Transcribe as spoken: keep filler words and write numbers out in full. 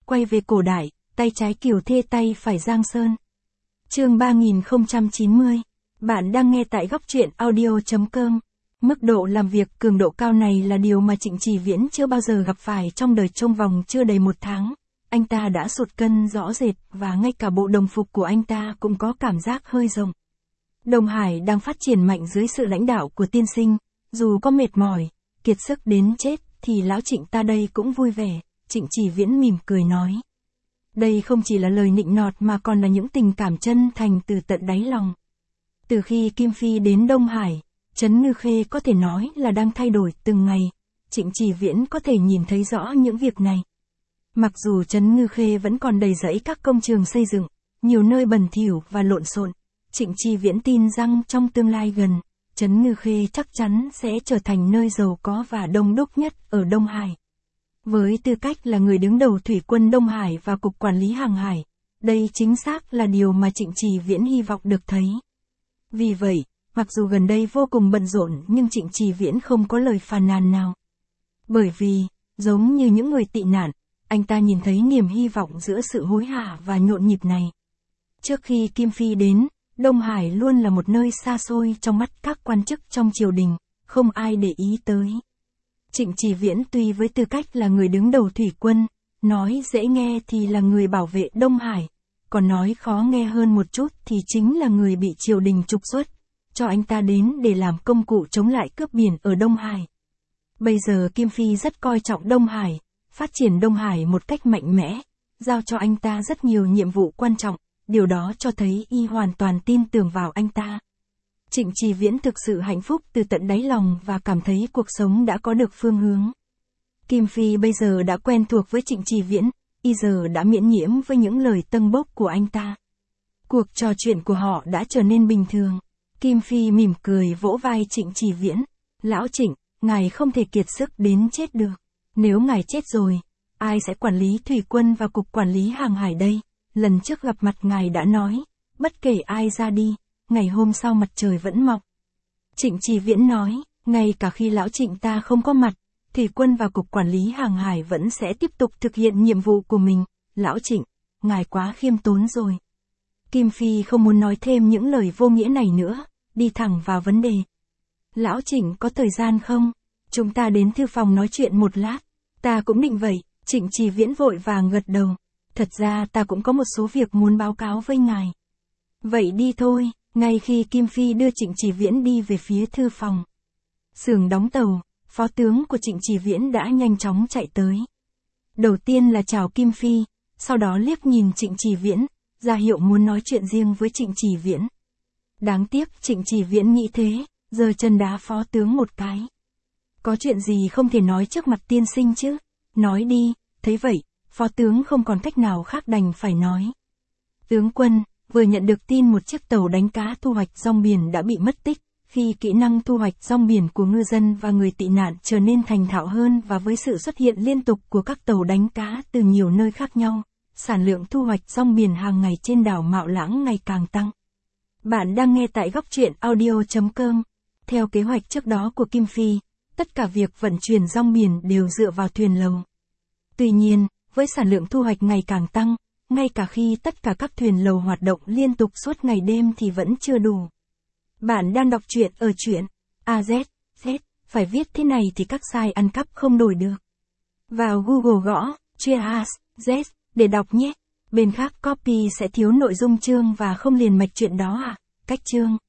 quay về cổ đại, tay trái Kiều Thê tay phải Giang Sơn. Chương ba nghìn không trăm chín mươi. Bạn đang nghe tại góc truyện audio chấm com. Mức độ làm việc cường độ cao này là điều mà Trịnh Chỉ Viễn chưa bao giờ gặp phải trong đời. Trong vòng chưa đầy một tháng, anh ta đã sụt cân rõ rệt và ngay cả bộ đồng phục của anh ta cũng có cảm giác hơi rộng. Đông Hải đang phát triển mạnh dưới sự lãnh đạo của tiên sinh, dù có mệt mỏi, kiệt sức đến chết thì lão Trịnh ta đây cũng vui vẻ, Trịnh Chỉ Viễn mỉm cười nói. Đây không chỉ là lời nịnh nọt mà còn là những tình cảm chân thành từ tận đáy lòng. Từ khi Kim Phi đến Đông Hải, Trấn Ngư Khê có thể nói là đang thay đổi từng ngày, Trịnh Chỉ Viễn có thể nhìn thấy rõ những việc này. Mặc dù Trấn Ngư Khê vẫn còn đầy rẫy các công trường xây dựng, nhiều nơi bẩn thỉu và lộn xộn, Trịnh Chỉ Viễn tin rằng trong tương lai gần, Trấn Ngư Khê chắc chắn sẽ trở thành nơi giàu có và đông đúc nhất ở Đông Hải. Với tư cách là người đứng đầu Thủy quân Đông Hải và Cục Quản lý Hàng hải, đây chính xác là điều mà Trịnh Chỉ Viễn hy vọng được thấy. Vì vậy, mặc dù gần đây vô cùng bận rộn nhưng Trịnh Chỉ Viễn không có lời phàn nàn nào. Bởi vì, giống như những người tị nạn, anh ta nhìn thấy niềm hy vọng giữa sự hối hả và nhộn nhịp này. Trước khi Kim Phi đến, Đông Hải luôn là một nơi xa xôi trong mắt các quan chức trong triều đình, không ai để ý tới. Trịnh Chỉ Viễn tuy với tư cách là người đứng đầu thủy quân, nói dễ nghe thì là người bảo vệ Đông Hải, còn nói khó nghe hơn một chút thì chính là người bị triều đình trục xuất, cho anh ta đến để làm công cụ chống lại cướp biển ở Đông Hải. Bây giờ Kim Phi rất coi trọng Đông Hải, phát triển Đông Hải một cách mạnh mẽ, giao cho anh ta rất nhiều nhiệm vụ quan trọng, điều đó cho thấy y hoàn toàn tin tưởng vào anh ta. Trịnh Chỉ Viễn thực sự hạnh phúc từ tận đáy lòng và cảm thấy cuộc sống đã có được phương hướng. Kim Phi bây giờ đã quen thuộc với Trịnh Chỉ Viễn, y giờ đã miễn nhiễm với những lời tâng bốc của anh ta. Cuộc trò chuyện của họ đã trở nên bình thường. Kim Phi mỉm cười vỗ vai Trịnh Chỉ Viễn. Lão Trịnh, ngài không thể kiệt sức đến chết được. Nếu ngài chết rồi, ai sẽ quản lý thủy quân và Cục Quản lý Hàng hải đây? Lần trước gặp mặt ngài đã nói, bất kể ai ra đi, ngày hôm sau mặt trời vẫn mọc. Trịnh Chỉ Viễn nói, ngay cả khi lão Trịnh ta không có mặt, thủy quân và Cục Quản lý Hàng hải vẫn sẽ tiếp tục thực hiện nhiệm vụ của mình. Lão Trịnh, ngài quá khiêm tốn rồi. Kim Phi không muốn nói thêm những lời vô nghĩa này nữa, đi thẳng vào vấn đề. Lão Trịnh có thời gian không? Chúng ta đến thư phòng nói chuyện một lát. Ta cũng định vậy, Trịnh Chỉ Viễn vội vàng gật đầu. Thật ra ta cũng có một số việc muốn báo cáo với ngài. Vậy đi thôi. Ngay khi Kim Phi đưa Trịnh Chỉ Viễn đi về phía thư phòng, xưởng đóng tàu, phó tướng của Trịnh Chỉ Viễn đã nhanh chóng chạy tới. Đầu tiên là chào Kim Phi, sau đó liếc nhìn Trịnh Chỉ Viễn, ra hiệu muốn nói chuyện riêng với Trịnh Chỉ Viễn. Đáng tiếc Trịnh Chỉ Viễn nghĩ thế, giơ chân đá phó tướng một cái. Có chuyện gì không thể nói trước mặt tiên sinh chứ? Nói đi. Thấy vậy, phó tướng không còn cách nào khác đành phải nói. Tướng quân, vừa nhận được tin một chiếc tàu đánh cá thu hoạch rong biển đã bị mất tích, khi kỹ năng thu hoạch rong biển của ngư dân và người tị nạn trở nên thành thạo hơn và với sự xuất hiện liên tục của các tàu đánh cá từ nhiều nơi khác nhau, sản lượng thu hoạch rong biển hàng ngày trên đảo Mạo Lãng ngày càng tăng. Bạn đang nghe tại góc truyện audio chấm com. Theo kế hoạch trước đó của Kim Phi, tất cả việc vận chuyển rong biển đều dựa vào thuyền lầu. Tuy nhiên, với sản lượng thu hoạch ngày càng tăng, ngay cả khi tất cả các thuyền lầu hoạt động liên tục suốt ngày đêm thì vẫn chưa đủ. Bạn đang đọc truyện ở truyện a zét, Z, phải viết thế này thì các site ăn cắp không đổi được. Vào Google gõ, truyện a zét, để đọc nhé. Bên khác copy sẽ thiếu nội dung chương và không liền mạch chuyện đó à? Cách chương.